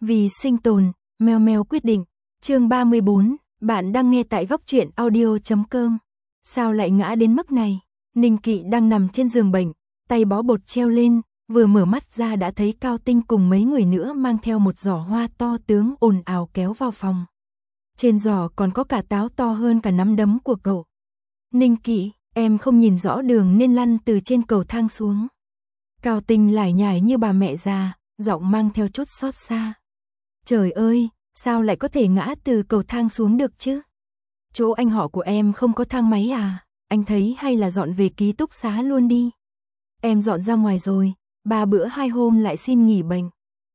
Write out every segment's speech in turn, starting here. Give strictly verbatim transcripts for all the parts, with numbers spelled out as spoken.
Vì sinh tồn, mèo mèo quyết định. Chương ba mươi bốn, bạn đang nghe tại góc truyện audio chấm com. Sao lại ngã đến mức này? Ninh Kỵ đang nằm trên giường bệnh, tay bó bột treo lên, vừa mở mắt ra đã thấy Cao Tinh cùng mấy người nữa mang theo một giỏ hoa to tướng ồn ào kéo vào phòng. Trên giỏ còn có cả táo to hơn cả nắm đấm của cậu. Ninh Kỵ, em không nhìn rõ đường nên lăn từ trên cầu thang xuống. Cao Tinh lải nhải như bà mẹ già, giọng mang theo chút xót xa. Trời ơi, sao lại có thể ngã từ cầu thang xuống được chứ? Chỗ anh họ của em không có thang máy à? Anh thấy hay là dọn về ký túc xá luôn đi. Em dọn ra ngoài rồi, ba bữa hai hôm lại xin nghỉ bệnh.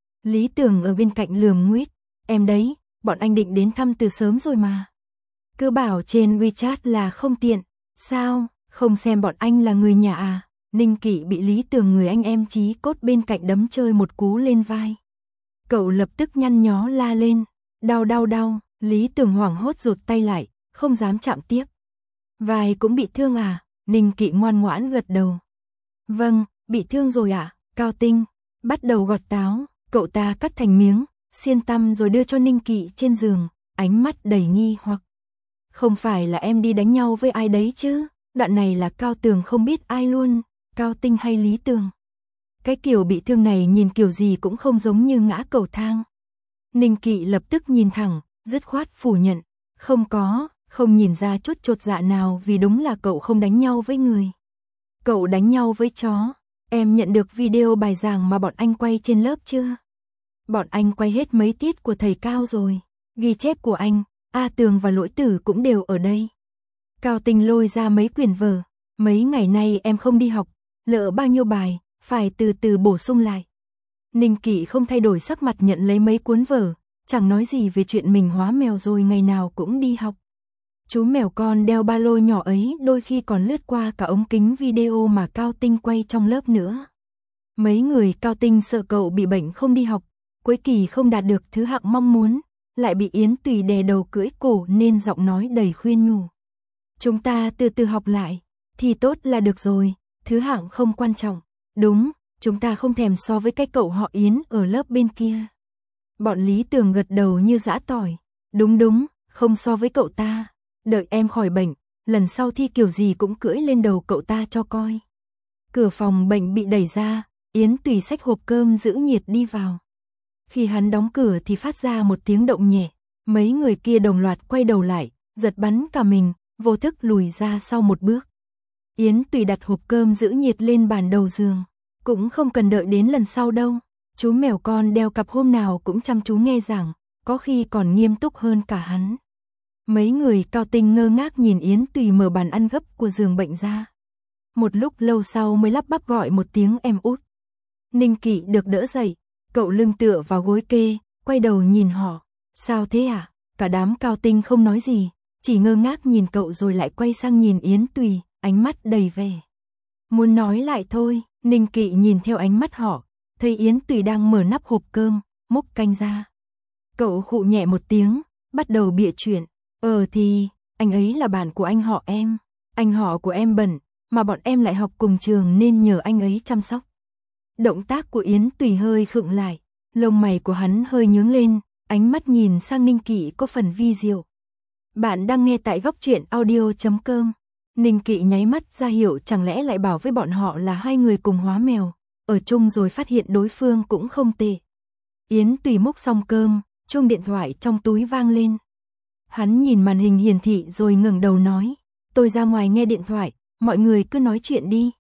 Lý Tưởng ở bên cạnh lườm nguýt, em đấy, bọn anh định đến thăm từ sớm rồi mà. Cứ bảo trên WeChat là không tiện, sao, không xem bọn anh là người nhà à? Ninh Kỵ bị Lý Tưởng người anh em chí cốt bên cạnh đấm chơi một cú lên vai. Cậu lập tức nhăn nhó la lên, đau đau đau, Lý Tưởng hoảng hốt rụt tay lại, không dám chạm tiếp. Vai cũng bị thương à? Ninh Kỵ ngoan ngoãn gật đầu. Vâng, bị thương rồi ạ. À? Cao Tinh bắt đầu gọt táo, cậu ta cắt thành miếng, xiên tăm rồi đưa cho Ninh Kỵ trên giường, ánh mắt đầy nghi hoặc. Không phải là em đi đánh nhau với ai đấy chứ? Đoạn này là Cao Tường không biết ai luôn, Cao Tinh hay Lý Tường. Cái kiểu bị thương này nhìn kiểu gì cũng không giống như ngã cầu thang. Ninh Kỵ lập tức nhìn thẳng, dứt khoát phủ nhận. Không có, không nhìn ra chút chột dạ nào vì đúng là cậu không đánh nhau với người. Cậu đánh nhau với chó. Em nhận được video bài giảng mà bọn anh quay trên lớp chưa? Bọn anh quay hết mấy tiết của thầy Cao rồi. Ghi chép của anh, A Tường và Lỗi Tử cũng đều ở đây. Cao Tinh lôi ra mấy quyển vở. Mấy ngày nay em không đi học, lỡ bao nhiêu bài, phải từ từ bổ sung lại. Ninh Kỵ không thay đổi sắc mặt nhận lấy mấy cuốn vở, chẳng nói gì về chuyện mình hóa mèo rồi ngày nào cũng đi học. Chú mèo con đeo ba lô nhỏ ấy đôi khi còn lướt qua cả ống kính video mà Cao Tinh quay trong lớp nữa. Mấy người Cao Tinh sợ cậu bị bệnh không đi học, cuối kỳ không đạt được thứ hạng mong muốn, lại bị Yến Tùy đè đầu cưỡi cổ nên giọng nói đầy khuyên nhủ. Chúng ta từ từ học lại, thì tốt là được rồi, thứ hạng không quan trọng. Đúng, chúng ta không thèm so với cái cậu họ Yến ở lớp bên kia. Bọn Lý Tường gật đầu như giã tỏi. Đúng đúng, không so với cậu ta. Đợi em khỏi bệnh, lần sau thi kiểu gì cũng cưỡi lên đầu cậu ta cho coi. Cửa phòng bệnh bị đẩy ra, Yến Tùy xách hộp cơm giữ nhiệt đi vào. Khi hắn đóng cửa thì phát ra một tiếng động nhẹ. Mấy người kia đồng loạt quay đầu lại, giật bắn cả mình, vô thức lùi ra sau một bước. Yến Tùy đặt hộp cơm giữ nhiệt lên bàn đầu giường. Cũng không cần đợi đến lần sau đâu. Chú mèo con đeo cặp hôm nào cũng chăm chú nghe giảng, có khi còn nghiêm túc hơn cả hắn. Mấy người Cao Tinh ngơ ngác nhìn Yến Tùy mở bàn ăn gấp của giường bệnh ra. Một lúc lâu sau mới lắp bắp gọi một tiếng em út. Ninh Kỵ được đỡ dậy, cậu lưng tựa vào gối kê, quay đầu nhìn họ. Sao thế à? Cả đám Cao Tinh không nói gì, chỉ ngơ ngác nhìn cậu rồi lại quay sang nhìn Yến Tùy, ánh mắt đầy vẻ. Muốn nói lại thôi, Ninh Kỵ nhìn theo ánh mắt họ, thấy Yến Tùy đang mở nắp hộp cơm, múc canh ra. Cậu khụ nhẹ một tiếng, bắt đầu bịa chuyện. Ờ thì, anh ấy là bạn của anh họ em. Anh họ của em bận, mà bọn em lại học cùng trường nên nhờ anh ấy chăm sóc. Động tác của Yến Tùy hơi khựng lại, lông mày của hắn hơi nhướng lên, ánh mắt nhìn sang Ninh Kỵ có phần vi diệu. Bạn đang nghe tại góc truyện audio chấm com. Ninh Kỵ nháy mắt ra hiệu chẳng lẽ lại bảo với bọn họ là hai người cùng hóa mèo, ở chung rồi phát hiện đối phương cũng không tệ. Yến Tùy múc xong cơm, chuông điện thoại trong túi vang lên. Hắn nhìn màn hình hiển thị rồi ngẩng đầu nói, tôi ra ngoài nghe điện thoại, mọi người cứ nói chuyện đi.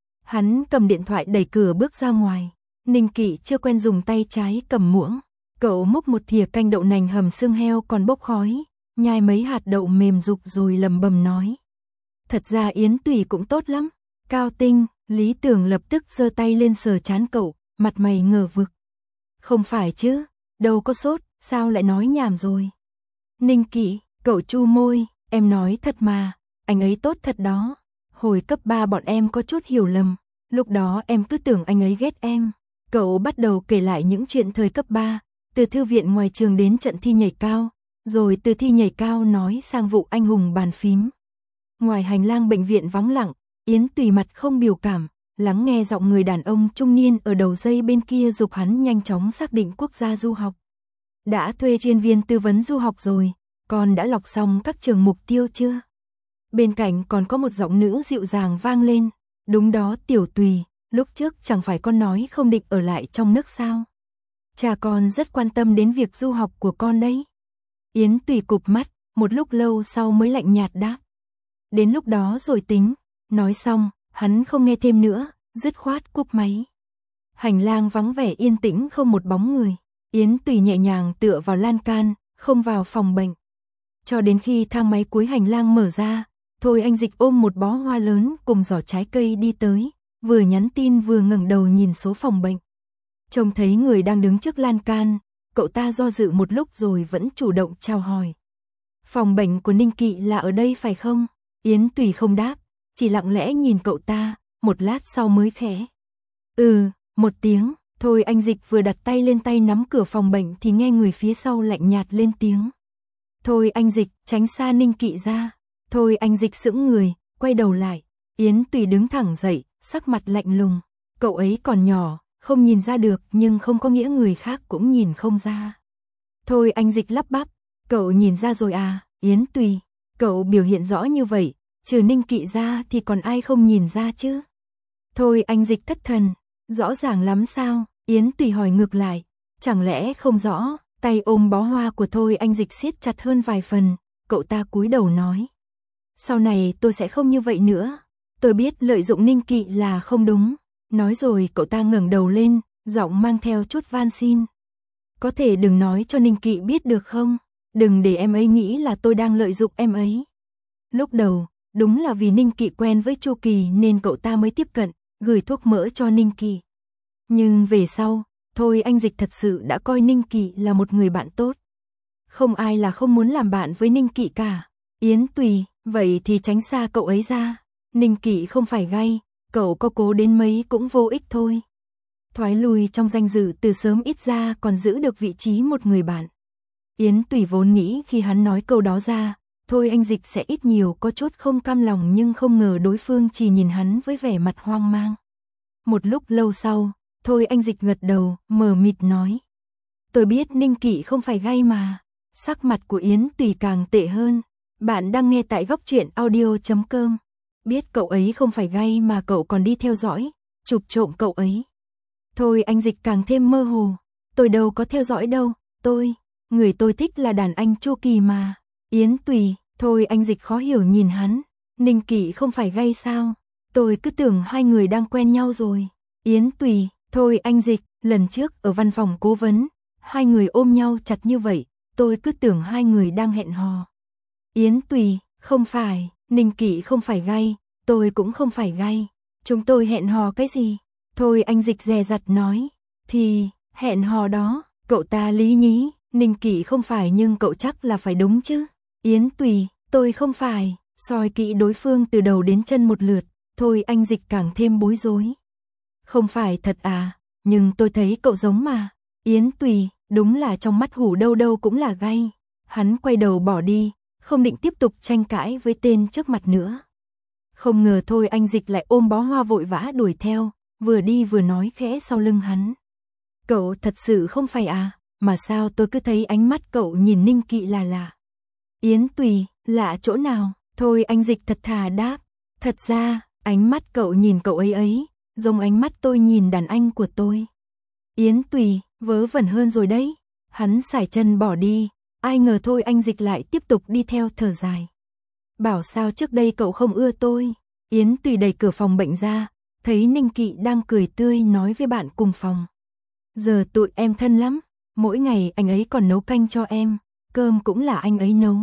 Hắn cầm điện thoại đẩy cửa bước ra ngoài. Ninh Kỵ chưa quen dùng tay trái cầm muỗng, cậu múc một thìa canh đậu nành hầm xương heo còn bốc khói, nhai mấy hạt đậu mềm rục rồi lầm bầm nói. Thật ra Yến Tùy cũng tốt lắm. Cao Tinh, Lý Tưởng lập tức giơ tay lên sờ trán cậu, mặt mày ngờ vực. Không phải chứ, đâu có sốt, sao lại nói nhảm rồi. Ninh Kỵ, cậu chu môi, em nói thật mà, anh ấy tốt thật đó. Hồi cấp ba bọn em có chút hiểu lầm, lúc đó em cứ tưởng anh ấy ghét em. Cậu bắt đầu kể lại những chuyện thời cấp ba, từ thư viện ngoài trường đến trận thi nhảy cao, rồi từ thi nhảy cao nói sang vụ anh hùng bàn phím. Ngoài hành lang bệnh viện vắng lặng, Yến Tùy mặt không biểu cảm, lắng nghe giọng người đàn ông trung niên ở đầu dây bên kia giục hắn nhanh chóng xác định quốc gia du học. đã thuê chuyên viên tư vấn du học rồi, con đã lọc xong các trường mục tiêu chưa? Bên cạnh còn có một giọng nữ dịu dàng vang lên, đúng đó Tiểu Tùy, lúc trước chẳng phải con nói không định ở lại trong nước sao? Cha con rất quan tâm đến việc du học của con đấy. Yến Tùy cụp mắt, một lúc lâu sau mới lạnh nhạt đáp. Đến lúc đó rồi tính, nói xong, hắn không nghe thêm nữa, dứt khoát cúp máy. Hành lang vắng vẻ yên tĩnh không một bóng người, Yến Tùy nhẹ nhàng tựa vào lan can, không vào phòng bệnh. Cho đến khi thang máy cuối hành lang mở ra, Thôi Anh Dịch ôm một bó hoa lớn cùng giỏ trái cây đi tới, vừa nhắn tin vừa ngẩng đầu nhìn số phòng bệnh. Trông thấy người đang đứng trước lan can, cậu ta do dự một lúc rồi vẫn chủ động chào hỏi. Phòng bệnh của Ninh Kỵ là ở đây phải không? Yến Tùy không đáp, chỉ lặng lẽ nhìn cậu ta, một lát sau mới khẽ. Ừ, một tiếng, Thôi Anh Dịch vừa đặt tay lên tay nắm cửa phòng bệnh thì nghe người phía sau lạnh nhạt lên tiếng. Thôi Anh Dịch, tránh xa Ninh Kỵ ra. Thôi Anh Dịch sững người, quay đầu lại. Yến Tùy đứng thẳng dậy, sắc mặt lạnh lùng. Cậu ấy còn nhỏ, không nhìn ra được nhưng không có nghĩa người khác cũng nhìn không ra. Thôi Anh Dịch lắp bắp. Cậu nhìn ra rồi à, Yến Tùy. Cậu biểu hiện rõ như vậy, trừ Ninh Kỵ ra thì còn ai không nhìn ra chứ? Thôi Anh Dịch thất thần. Rõ ràng lắm sao? Yến Tùy hỏi ngược lại. Chẳng lẽ không rõ? Tay ôm bó hoa của Thôi Anh Dịch siết chặt hơn vài phần. Cậu ta cúi đầu nói. Sau này tôi sẽ không như vậy nữa. Tôi biết lợi dụng Ninh Kỵ là không đúng. Nói rồi cậu ta ngẩng đầu lên, giọng mang theo chút van xin. Có thể đừng nói cho Ninh Kỵ biết được không? Đừng để em ấy nghĩ là tôi đang lợi dụng em ấy. Lúc đầu, đúng là vì Ninh Kỵ quen với Chu Kỳ nên cậu ta mới tiếp cận, gửi thuốc mỡ cho Ninh Kỵ. Nhưng về sau, Thôi Anh Dịch thật sự đã coi Ninh Kỵ là một người bạn tốt. Không ai là không muốn làm bạn với Ninh Kỵ cả. Yến Tùy, vậy thì tránh xa cậu ấy ra. Ninh Kỵ không phải gay, cậu có cố đến mấy cũng vô ích thôi. Thoái lui trong danh dự từ sớm ít ra còn giữ được vị trí một người bạn. Yến Tùy vốn nghĩ khi hắn nói câu đó ra, Thôi Anh Dịch sẽ ít nhiều có chút không cam lòng nhưng không ngờ đối phương chỉ nhìn hắn với vẻ mặt hoang mang. Một lúc lâu sau, Thôi Anh Dịch gật đầu, mờ mịt nói. Tôi biết Ninh Kỵ không phải gay mà. Sắc mặt của Yến Tùy càng tệ hơn. Bạn đang nghe tại góc truyện audio chấm com. Biết cậu ấy không phải gay mà cậu còn đi theo dõi, chụp trộm cậu ấy. Thôi Anh Dịch càng thêm mơ hồ. Tôi đâu có theo dõi đâu, tôi, người tôi thích là đàn anh Chu Kỳ mà. Yến Tùy, Thôi Anh Dịch khó hiểu nhìn hắn. Ninh Kỵ không phải gay sao? Tôi cứ tưởng hai người đang quen nhau rồi. Yến Tùy, Thôi Anh Dịch, lần trước ở văn phòng cố vấn, hai người ôm nhau chặt như vậy, tôi cứ tưởng hai người đang hẹn hò. Yến Tùy, không phải, Ninh Kỵ không phải gay, tôi cũng không phải gay. Chúng tôi hẹn hò cái gì? Thôi Anh Dịch dè dặt nói. Thì, hẹn hò đó, cậu ta lý nhí, Ninh Kỵ không phải nhưng cậu chắc là phải đúng chứ. Yến Tùy, tôi không phải, soi kỹ đối phương từ đầu đến chân một lượt, Thôi Anh Dịch càng thêm bối rối. Không phải thật à, nhưng tôi thấy cậu giống mà. Yến Tùy, đúng là trong mắt Hủ đâu đâu cũng là gay. Hắn quay đầu bỏ đi, không định tiếp tục tranh cãi với tên trước mặt nữa. Không ngờ Thôi Anh Dịch lại ôm bó hoa vội vã đuổi theo, vừa đi vừa nói khẽ sau lưng hắn. Cậu thật sự không phải à, mà sao tôi cứ thấy ánh mắt cậu nhìn Ninh Kỵ là lạ. Yến Tùy, lạ chỗ nào? Thôi Anh Dịch thật thà đáp. Thật ra, ánh mắt cậu nhìn cậu ấy ấy, giống ánh mắt tôi nhìn đàn anh của tôi. Yến Tùy, vớ vẩn hơn rồi đấy. Hắn sải chân bỏ đi, ai ngờ Thôi Anh Dịch lại tiếp tục đi theo thở dài. Bảo sao trước đây cậu không ưa tôi. Yến Tùy đẩy cửa phòng bệnh ra, thấy Ninh Kỵ đang cười tươi nói với bạn cùng phòng. Giờ tụi em thân lắm, mỗi ngày anh ấy còn nấu canh cho em, cơm cũng là anh ấy nấu.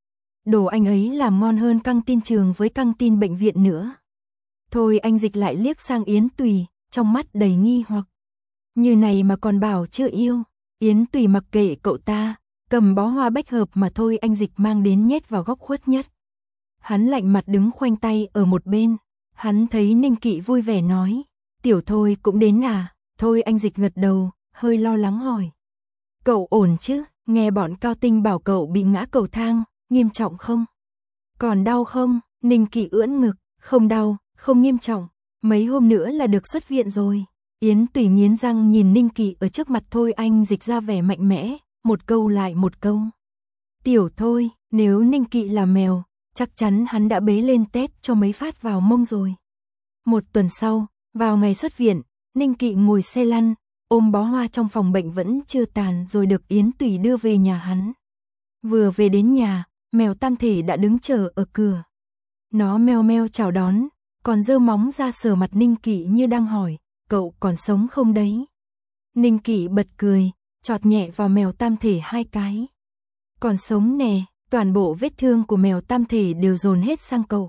Đồ anh ấy làm ngon hơn căng tin trường với căng tin bệnh viện nữa. Thôi Anh Dịch lại liếc sang Yến Tùy, trong mắt đầy nghi hoặc. Như này mà còn bảo chưa yêu. Yến Tùy mặc kệ cậu ta, cầm bó hoa bách hợp mà Thôi Anh Dịch mang đến nhét vào góc khuất nhất. Hắn lạnh mặt đứng khoanh tay ở một bên. Hắn thấy Ninh Kỵ vui vẻ nói. Tiểu Thôi cũng đến à? Thôi Anh Dịch gật đầu, hơi lo lắng hỏi. Cậu ổn chứ? Nghe bọn cao tinh bảo cậu bị ngã cầu thang, nghiêm trọng không? Còn đau không? Ninh Kỵ ưỡn ngực. Không đau, không nghiêm trọng. Mấy hôm nữa là được xuất viện rồi. Yến Tùy nghiến răng nhìn Ninh Kỵ ở trước mặt Thôi Anh Dịch ra vẻ mạnh mẽ. một câu lại một câu. Tiểu Thôi, nếu Ninh Kỵ là mèo, chắc chắn hắn đã bế lên tét cho mấy phát vào mông rồi. Một tuần sau, vào ngày xuất viện, Ninh Kỵ ngồi xe lăn, ôm bó hoa trong phòng bệnh vẫn chưa tàn rồi được Yến Tùy đưa về nhà hắn. Vừa về đến nhà, mèo Tam Thể đã đứng chờ ở cửa. Nó meo meo chào đón, còn giơ móng ra sờ mặt Ninh Kỵ như đang hỏi, cậu còn sống không đấy? Ninh Kỵ bật cười, chọt nhẹ vào mèo Tam Thể hai cái. Còn sống nè, toàn bộ vết thương của mèo Tam Thể đều dồn hết sang cậu.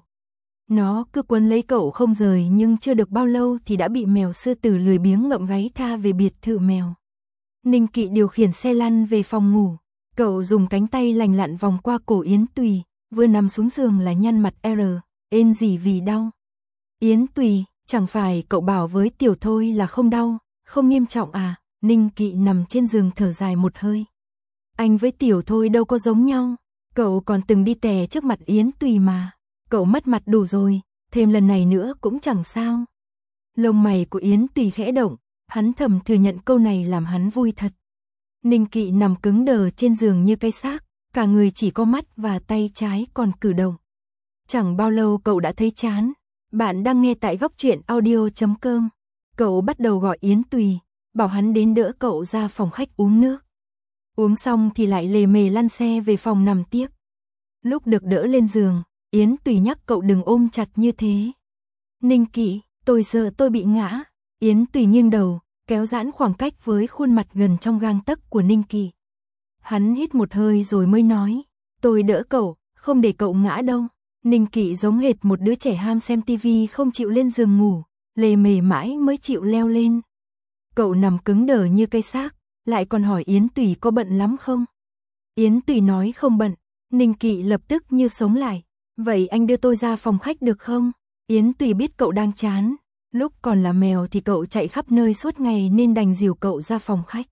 Nó cứ quấn lấy cậu không rời nhưng chưa được bao lâu thì đã bị mèo sư tử lười biếng ngậm gáy tha về biệt thự mèo. Ninh Kỵ điều khiển xe lăn về phòng ngủ. Cậu dùng cánh tay lành lặn vòng qua cổ Yến Tùy, vừa nằm xuống giường là nhăn mặt R, ên gì vì đau. Yến Tùy, chẳng phải cậu bảo với Tiểu Thôi là không đau, không nghiêm trọng à? Ninh Kỵ nằm trên giường thở dài một hơi. Anh với Tiểu Thôi đâu có giống nhau, cậu còn từng đi tè trước mặt Yến Tùy mà. Cậu mất mặt đủ rồi, thêm lần này nữa cũng chẳng sao. Lông mày của Yến Tùy khẽ động, hắn thầm thừa nhận câu này làm hắn vui thật. Ninh Kỵ nằm cứng đờ trên giường như cái xác, cả người chỉ có mắt và tay trái còn cử động. Chẳng bao lâu cậu đã thấy chán. Bạn đang nghe tại góc truyện audio chấm com. Cậu bắt đầu gọi Yến Tùy, bảo hắn đến đỡ cậu ra phòng khách uống nước. Uống xong thì lại lề mề lăn xe về phòng nằm tiếp. Lúc được đỡ lên giường, Yến Tùy nhắc cậu đừng ôm chặt như thế. Ninh Kỵ, tôi sợ tôi bị ngã. Yến Tùy nghiêng đầu, kéo giãn khoảng cách với khuôn mặt gần trong gang tấc của Ninh Kỵ. Hắn hít một hơi rồi mới nói, tôi đỡ cậu, không để cậu ngã đâu. Ninh Kỵ giống hệt một đứa trẻ ham xem tivi không chịu lên giường ngủ, lề mề mãi mới chịu leo lên. Cậu nằm cứng đờ như cây xác, lại còn hỏi Yến Tùy có bận lắm không? Yến Tùy nói không bận. Ninh Kỵ lập tức như sống lại, vậy anh đưa tôi ra phòng khách được không? Yến Tùy biết cậu đang chán, lúc còn là mèo thì cậu chạy khắp nơi suốt ngày nên đành dìu cậu ra phòng khách.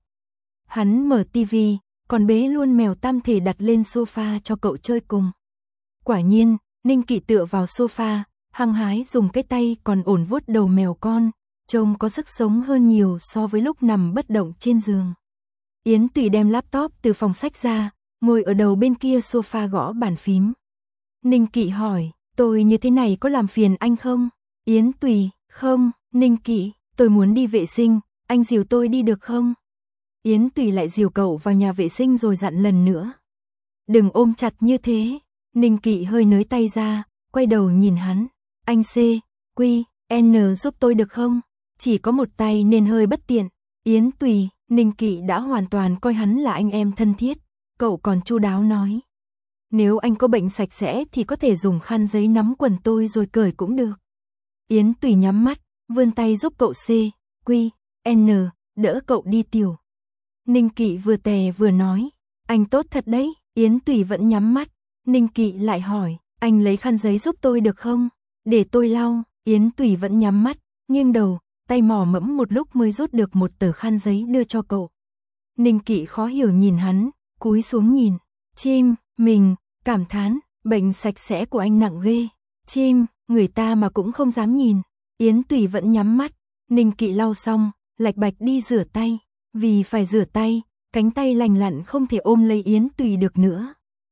Hắn mở tivi, còn bế luôn mèo Tam Thể đặt lên sofa cho cậu chơi cùng. Quả nhiên, Ninh Kỵ tựa vào sofa, hăng hái dùng cái tay còn ổn vuốt đầu mèo con, trông có sức sống hơn nhiều so với lúc nằm bất động trên giường. Yến Tùy đem laptop từ phòng sách ra, ngồi ở đầu bên kia sofa gõ bàn phím. Ninh Kỵ hỏi, tôi như thế này có làm phiền anh không? Yến Tùy, không. Ninh Kỵ, tôi muốn đi vệ sinh, anh dìu tôi đi được không? Yến Tùy lại dìu cậu vào nhà vệ sinh rồi dặn lần nữa. Đừng ôm chặt như thế. Ninh Kỵ hơi nới tay ra, quay đầu nhìn hắn. Anh C, Q, N giúp tôi được không? Chỉ có một tay nên hơi bất tiện. Yến Tùy, Ninh Kỵ đã hoàn toàn coi hắn là anh em thân thiết. Cậu còn chu đáo nói. Nếu anh có bệnh sạch sẽ thì có thể dùng khăn giấy nắm quần tôi rồi cởi cũng được. Yến Tùy nhắm mắt, vươn tay giúp cậu C, Q, N, đỡ cậu đi tiểu. Ninh Kỵ vừa tè vừa nói. Anh tốt thật đấy. Yến Tùy vẫn nhắm mắt. Ninh Kỵ lại hỏi, anh lấy khăn giấy giúp tôi được không? Để tôi lau. Yến Tùy vẫn nhắm mắt, nghiêng đầu, tay mò mẫm một lúc mới rút được một tờ khăn giấy đưa cho cậu. Ninh Kỵ khó hiểu nhìn hắn, cúi xuống nhìn. Chim, mình, cảm thán, bệnh sạch sẽ của anh nặng ghê. Chim, người ta mà cũng không dám nhìn. Yến Tùy vẫn nhắm mắt. Ninh Kỵ lau xong, lạch bạch đi rửa tay. Vì phải rửa tay, cánh tay lành lặn không thể ôm lấy Yến Tùy được nữa.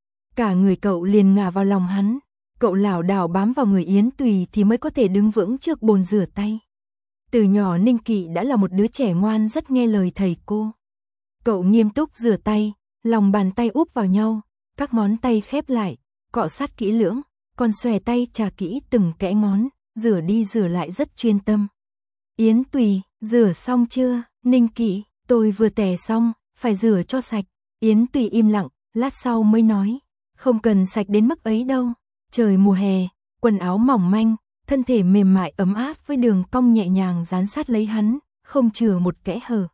Cả người cậu liền ngả vào lòng hắn. Cậu lảo đảo bám vào người Yến Tùy thì mới có thể đứng vững trước bồn rửa tay. Từ nhỏ Ninh Kỵ đã là một đứa trẻ ngoan rất nghe lời thầy cô. Cậu nghiêm túc rửa tay, lòng bàn tay úp vào nhau, các ngón tay khép lại, cọ sát kỹ lưỡng, còn xòe tay chà kỹ từng kẽ ngón, rửa đi rửa lại rất chuyên tâm. Yến Tùy, rửa xong chưa? Ninh Kỵ, tôi vừa tè xong, phải rửa cho sạch. Yến Tùy im lặng, lát sau mới nói, không cần sạch đến mức ấy đâu. Trời mùa hè, quần áo mỏng manh, thân thể mềm mại ấm áp với đường cong nhẹ nhàng dán sát lấy hắn, không chừa một kẽ hở.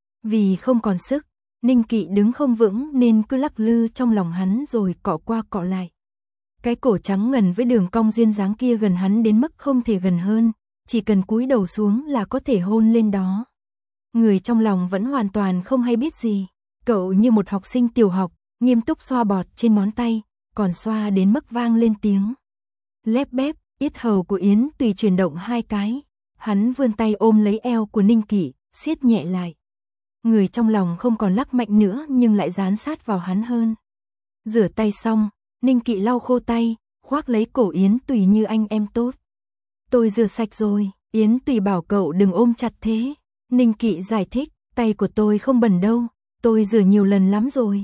Vì không còn sức, Ninh Kỵ đứng không vững nên cứ lắc lư trong lòng hắn rồi cọ qua cọ lại. Cái cổ trắng ngần với đường cong duyên dáng kia gần hắn đến mức không thể gần hơn, chỉ cần cúi đầu xuống là có thể hôn lên đó. Người trong lòng vẫn hoàn toàn không hay biết gì. Cậu như một học sinh tiểu học, nghiêm túc xoa bọt trên ngón tay, còn xoa đến mức vang lên tiếng. Lép bép, yết hầu của Yến Tùy chuyển động hai cái. Hắn vươn tay ôm lấy eo của Ninh Kỵ, siết nhẹ lại. người trong lòng không còn lắc mạnh nữa nhưng lại dán sát vào hắn hơn. Rửa tay xong, Ninh Kỵ lau khô tay, khoác lấy cổ Yến Tùy như anh em tốt. Tôi rửa sạch rồi, Yến Tùy bảo cậu đừng ôm chặt thế. Ninh Kỵ giải thích, tay của tôi không bẩn đâu, tôi rửa nhiều lần lắm rồi.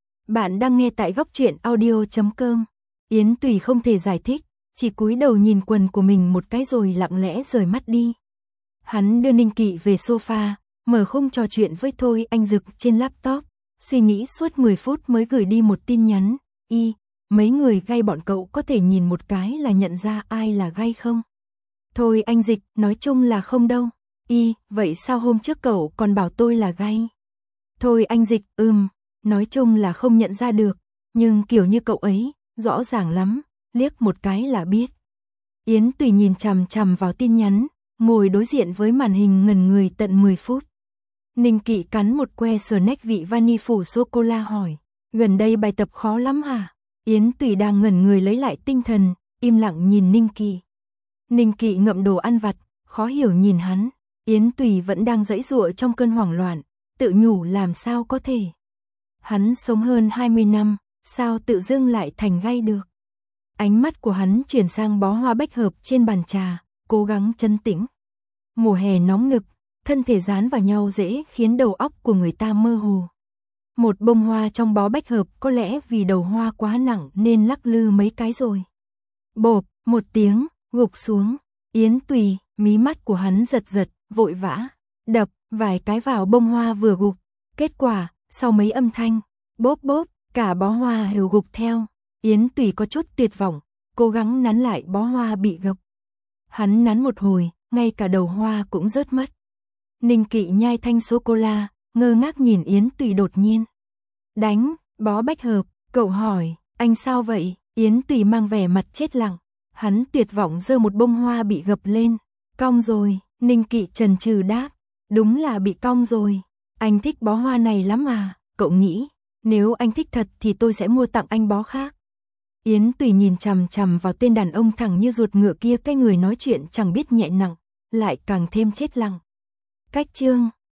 Bạn đang nghe tại góc truyện audio chấm com. Yến Tùy không thể giải thích, chỉ cúi đầu nhìn quần của mình một cái rồi lặng lẽ rời mắt đi. Hắn đưa Ninh Kỵ về sofa, mở khung trò chuyện với Thôi Anh Dực trên laptop, suy nghĩ suốt mười phút mới gửi đi một tin nhắn. Y, mấy người gay bọn cậu có thể nhìn một cái là nhận ra ai là gay không? Thôi Anh Dịch, nói chung là không đâu. Y, vậy sao hôm trước cậu còn bảo tôi là gay? Thôi Anh Dịch, ừm, nói chung là không nhận ra được, nhưng kiểu như cậu ấy, rõ ràng lắm, liếc một cái là biết. Yến Tùy nhìn chằm chằm vào tin nhắn, ngồi đối diện với màn hình ngẩn người tận mười phút. Ninh Kỵ cắn một que snack vị vani phủ sô-cô-la hỏi, gần đây bài tập khó lắm hả? Yến Tùy đang ngẩn người lấy lại tinh thần, im lặng nhìn Ninh Kỵ. Ninh Kỵ ngậm đồ ăn vặt, khó hiểu nhìn hắn. Yến Tùy vẫn đang giãy giụa trong cơn hoảng loạn, tự nhủ làm sao có thể. Hắn sống hơn hai mươi năm, sao tự dưng lại thành gay được. Ánh mắt của hắn chuyển sang bó hoa bách hợp trên bàn trà, cố gắng trấn tĩnh. Mùa hè nóng nực, thân thể dán vào nhau dễ khiến đầu óc của người ta mơ hồ. Một bông hoa trong bó bách hợp có lẽ vì đầu hoa quá nặng nên lắc lư mấy cái rồi. Bộp, một tiếng, gục xuống. Yến Tùy, mí mắt của hắn giật giật, vội vã, đập vài cái vào bông hoa vừa gục. Kết quả, sau mấy âm thanh, bốp bốp, cả bó hoa đều gục theo. Yến Tùy có chút tuyệt vọng, cố gắng nắn lại bó hoa bị gập. Hắn nắn một hồi, ngay cả đầu hoa cũng rớt mất. Ninh Kỵ nhai thanh sô-cô-la, ngơ ngác nhìn Yến Tùy đột nhiên. Đánh, bó bách hợp, cậu hỏi, anh sao vậy? Yến Tùy mang vẻ mặt chết lặng. Hắn tuyệt vọng giơ một bông hoa bị gập lên. Cong rồi, Ninh Kỵ chần chừ đáp. Đúng là bị cong rồi. Anh thích bó hoa này lắm à, cậu nghĩ, nếu anh thích thật thì tôi sẽ mua tặng anh bó khác. Yến Tùy nhìn chằm chằm vào tên đàn ông thẳng như ruột ngựa kia, cái người nói chuyện chẳng biết nhẹ nặng, lại càng thêm chết lặng. Cách chương